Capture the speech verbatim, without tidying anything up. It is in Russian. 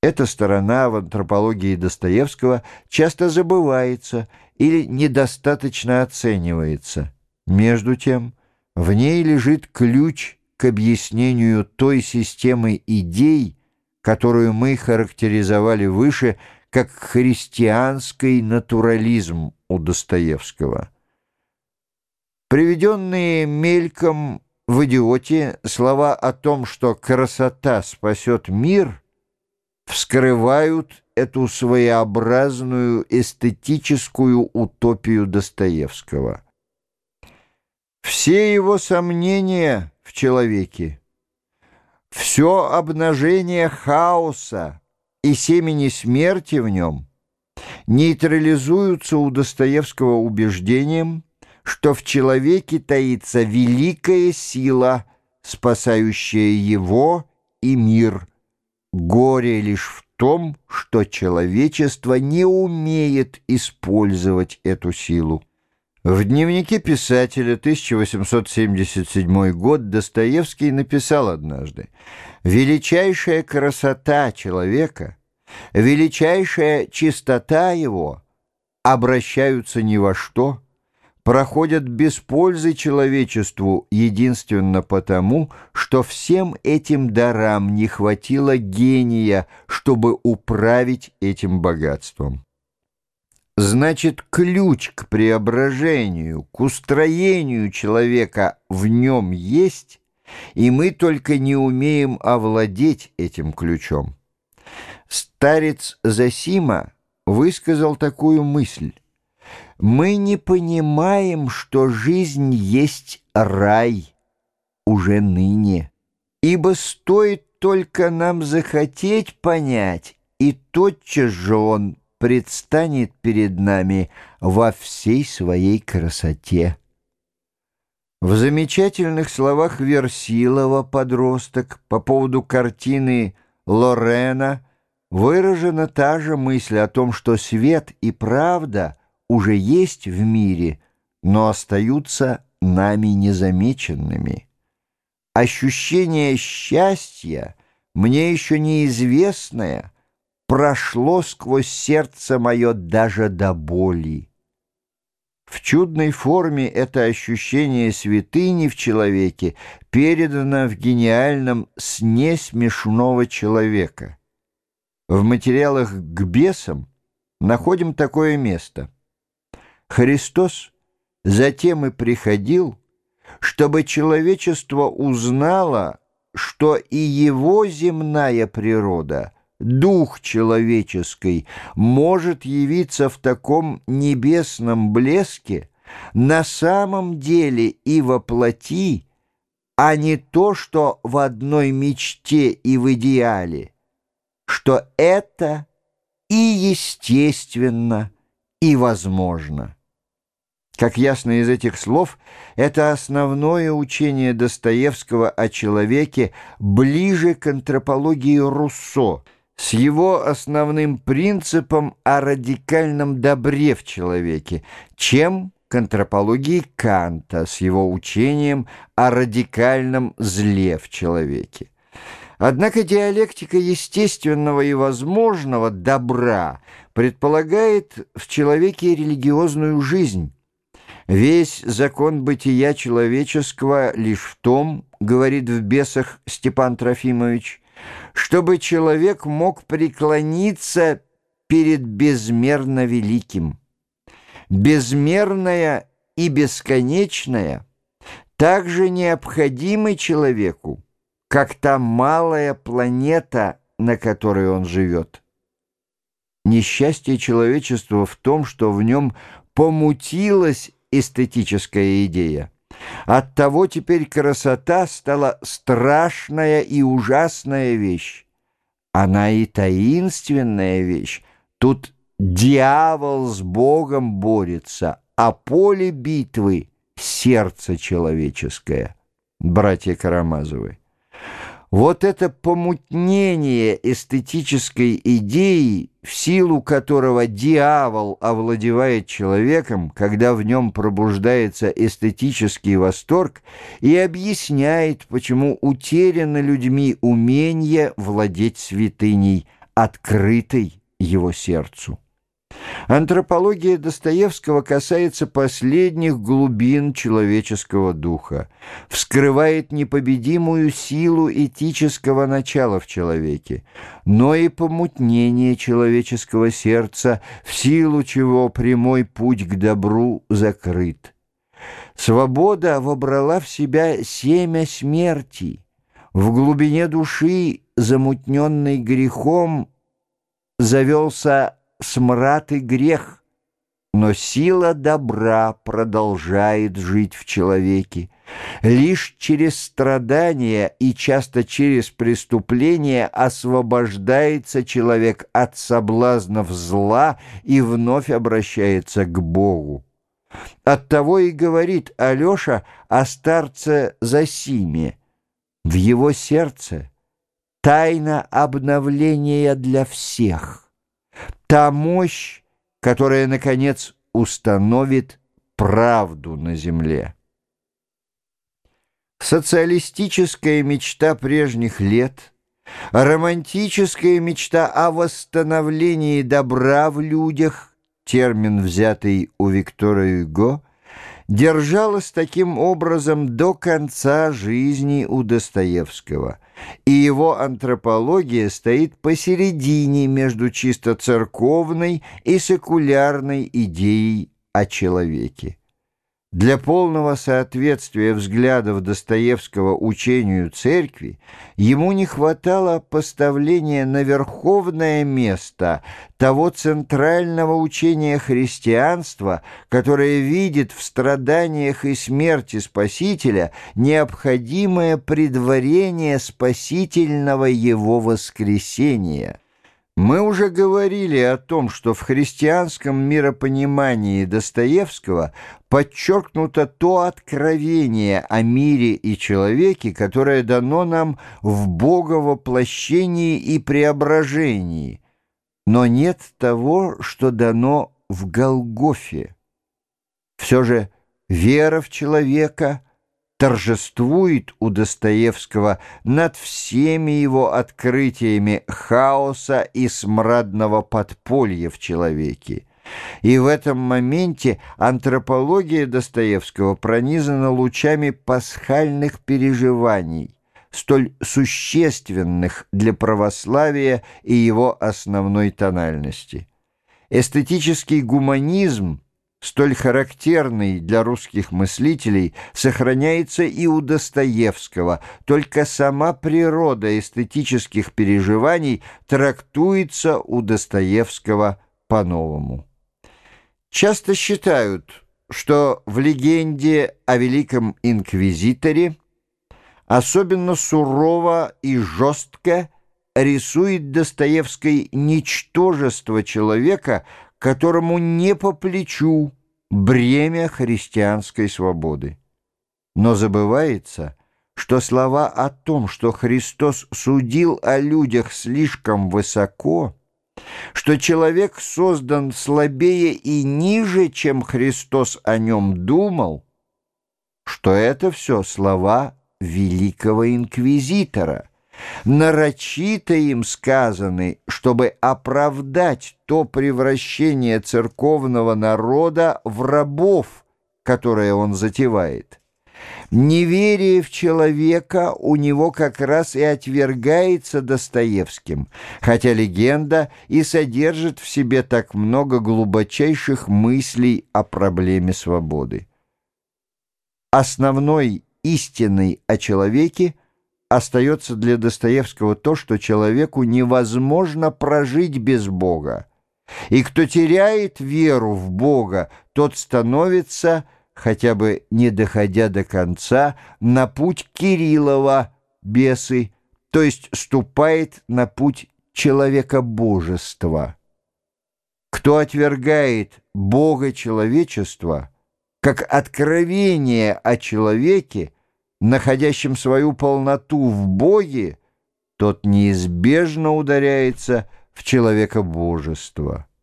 Эта сторона в антропологии Достоевского часто забывается или недостаточно оценивается. Между тем, в ней лежит ключ к объяснению той системы идей, которую мы характеризовали выше как христианский натурализм у Достоевского. Приведенные мельком в «Идиоте» слова о том, что красота спасет мир, вскрывают эту своеобразную эстетическую утопию Достоевского. Все его сомнения в человеке, все обнажение хаоса и семени смерти в нем нейтрализуются у Достоевского убеждением, что в человеке таится великая сила, спасающая его и мир. Горе лишь в том, что человечество не умеет использовать эту силу. В дневнике писателя, тысяча восемьсот семьдесят седьмой год, Достоевский написал однажды: «Величайшая красота человека, величайшая чистота его обращаются ни во что, проходят без пользы человечеству единственно потому, что всем этим дарам не хватило гения, чтобы управить этим богатством». Значит, ключ к преображению, к устроению человека в нем есть, и мы только не умеем овладеть этим ключом. Старец Зосима высказал такую мысль: «Мы не понимаем, что жизнь есть рай уже ныне, ибо стоит только нам захотеть понять, и тотчас же он предстанет перед нами во всей своей красоте». В замечательных словах Версилова «Подросток» по поводу картины Лорена выражена та же мысль о том, что свет и правда уже есть в мире, но остаются нами незамеченными. Ощущение счастья, мне еще неизвестное, прошло сквозь сердце мое даже до боли. В чудной форме это ощущение святыни в человеке передано в гениальном «Сне смешного человека». В материалах к бесам находим такое место: «Христос затем и приходил, чтобы человечество узнало, что и его земная природа, дух человеческий, может явиться в таком небесном блеске на самом деле и во плоти, а не то, что в одной мечте и в идеале, что это и естественно, и возможно». Как ясно из этих слов, это основное учение Достоевского о человеке ближе к антропологии Руссо, с его основным принципом о радикальном добре в человеке, чем к антропологии Канта с его учением о радикальном зле в человеке. Однако диалектика естественного и возможного добра предполагает в человеке религиозную жизнь. Весь закон бытия человеческого лишь в том, говорит в «Бесах» Степан Трофимович, чтобы человек мог преклониться перед безмерно великим. Безмерное и бесконечное также необходимы человеку, как та малая планета, на которой он живет. Несчастье человечества в том, что в нем помутилась эстетическая идея. Оттого теперь красота стала страшная и ужасная вещь. Она и таинственная вещь. Тут дьявол с Богом борется, а поле битвы — сердце человеческое. Братья Карамазовы. Вот это помутнение эстетической идеи, в силу которого дьявол овладевает человеком, когда в нем пробуждается эстетический восторг, и объясняет, почему утеряно людьми умение владеть святыней, открытой его сердцу. Антропология Достоевского касается последних глубин человеческого духа, вскрывает непобедимую силу этического начала в человеке, но и помутнение человеческого сердца, в силу чего прямой путь к добру закрыт. Свобода вобрала в себя семя смерти. В глубине души, замутненной грехом, завелся смрад и грех, но сила добра продолжает жить в человеке. Лишь через страдания и часто через преступления освобождается человек от соблазнов зла и вновь обращается к Богу. Оттого и говорит Алеша о старце Зосиме. В его сердце тайна обновления для всех. Та мощь, которая, наконец, установит правду на земле. Социалистическая мечта прежних лет, романтическая мечта о восстановлении добра в людях, термин, взятый у Виктора Юго, держалась таким образом до конца жизни у Достоевского, и его антропология стоит посередине между чисто церковной и секулярной идеей о человеке. Для полного соответствия взглядов Достоевского учению церкви ему не хватало поставления на верховное место того центрального учения христианства, которое видит в страданиях и смерти Спасителя необходимое предварение спасительного его воскресения. Мы уже говорили о том, что в христианском миропонимании Достоевского подчеркнуто то откровение о мире и человеке, которое дано нам в боговоплощении и преображении, но нет того, что дано в Голгофе. Все же вера в человека торжествует у Достоевского над всеми его открытиями хаоса и смрадного подполья в человеке. И в этом моменте антропология Достоевского пронизана лучами пасхальных переживаний, столь существенных для православия и его основной тональности. Эстетический гуманизм, столь характерный для русских мыслителей, сохраняется и у Достоевского, только сама природа эстетических переживаний трактуется у Достоевского по-новому. Часто считают, что в легенде о Великом Инквизиторе особенно сурово и жестко рисует Достоевский ничтожество человека, которому не по плечу бремя христианской свободы. Но забывается, что слова о том, что Христос судил о людях слишком высоко, что человек создан слабее и ниже, чем Христос о нем думал, что это все слова великого инквизитора, нарочито им сказаны, чтобы оправдать то превращение церковного народа в рабов, которое он затевает. Неверие в человека у него как раз и отвергается Достоевским, хотя легенда и содержит в себе так много глубочайших мыслей о проблеме свободы. Основной истиной о человеке остается для Достоевского то, что человеку невозможно прожить без Бога. И кто теряет веру в Бога, тот становится, хотя бы не доходя до конца, на путь Кириллова, бесы, то есть ступает на путь человекобожества. Кто отвергает Бога человечества, как откровение о человеке, находящем свою полноту в Боге, тот неизбежно ударяется в человекобожество.